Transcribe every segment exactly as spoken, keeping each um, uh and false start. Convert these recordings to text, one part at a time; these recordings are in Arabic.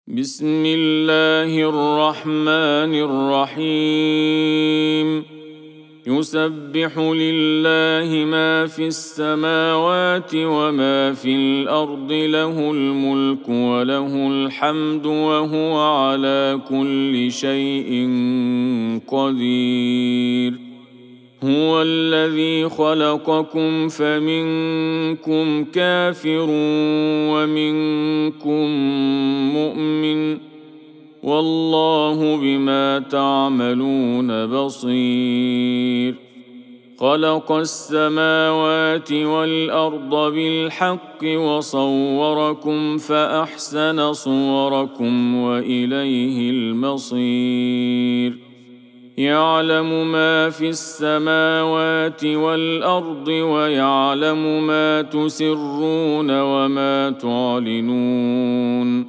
بسم الله الرحمن الرحيم يسبح لله ما في السماوات وما في الأرض له الملك وله الحمد وهو على كل شيء قدير هو الذي خلقكم فمنكم كافر ومنكم مؤمن والله بما تعملون بصير خلق السماوات والأرض بالحق وصوركم فأحسن صوركم وإليه المصير يعلم ما في السماوات والأرض ويعلم ما تسرون وما تعلنون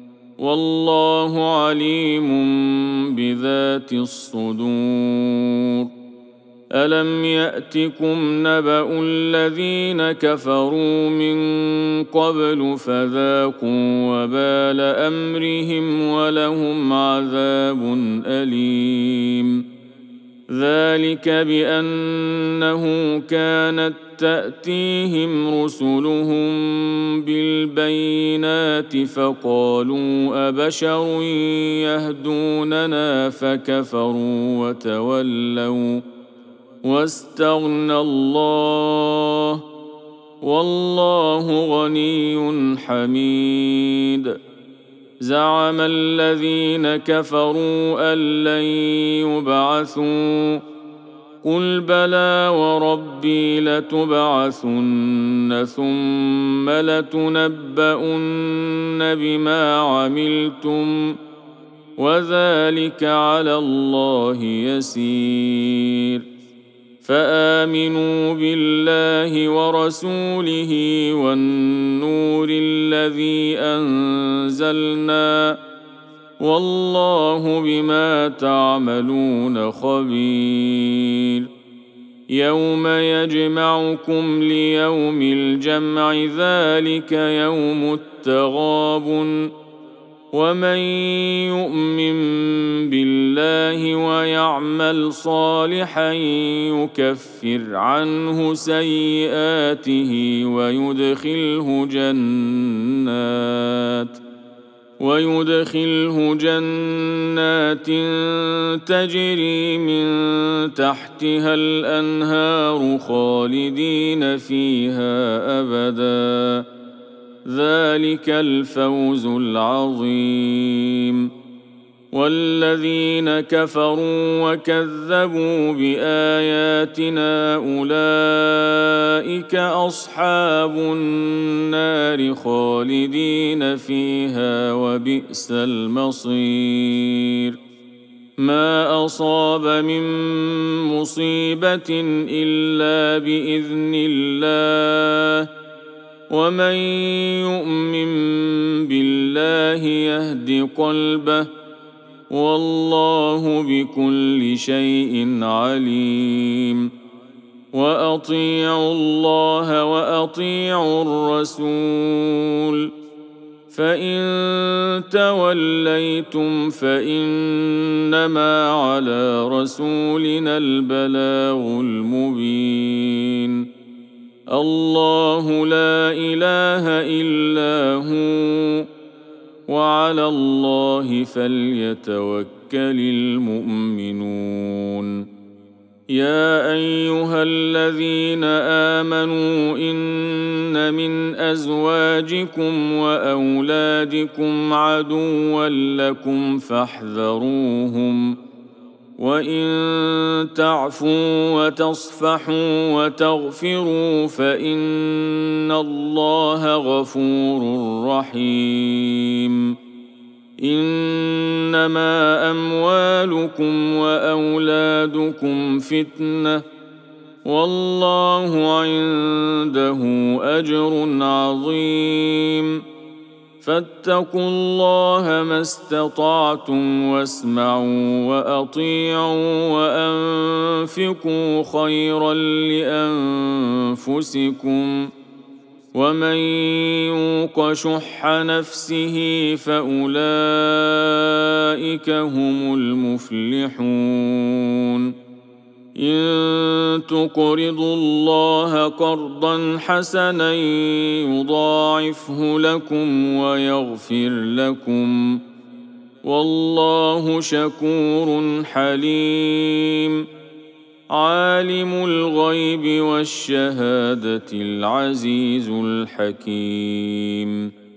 والله عليم بذات الصدور ألم يأتكم نبأ الذين كفروا من قبل فذاقوا وبال أمرهم ولهم عذاب أليم ذلك بأنه كانت تأتيهم رسلهم بالبينات فقالوا أبشر يهدوننا فكفروا وتولوا واستغنى الله والله غني حميد زعم الذين كفروا أن لن يبعثوا قل بلى وربي لتبعثن ثم لتنبؤن بما عملتم وذلك على الله يسير فآمنوا بالله ورسوله والنور الذي أنزلنا والله بما تعملون خبير يوم يجمعكم ليوم الجمع ذلك يوم التغابن ومن يؤمن بالله ويعمل صالحا يكفر عنه سيئاته ويدخله جنات ويدخله جنات تجري من تحتها الأنهار خالدين فيها أبداً ذلك الفوز العظيم والذين كفروا وكذبوا بآياتنا أولئك أصحاب النار خالدين فيها وبئس المصير ما أصاب من مصيبة إلا بإذن الله ومن يؤمن بالله يهد قلبه والله بكل شيء عليم وأطيعوا الله وأطيعوا الرسول فإن توليتم فإنما على رسولنا البلاغ المبين الله لا إله إلا هو وعلى الله فليتوكل المؤمنون يا أيها الذين آمنوا إن من أزواجكم وأولادكم عدوا لكم فاحذروهم وإن تعفوا وتصفحوا وتغفروا فإن الله غفور رحيم إنما أموالكم وأولادكم فتنة والله عنده أجر عظيم فاتقوا الله ما استطعتم واسمعوا وأطيعوا وأنفقوا خيرا لأنفسكم ومن يوق شح نفسه فأولئك هم المفلحون إن تقرضوا الله قرضا حسنا يضاعفه لكم ويغفر لكم والله شكور حليم عالم الغيب والشهادة العزيز الحكيم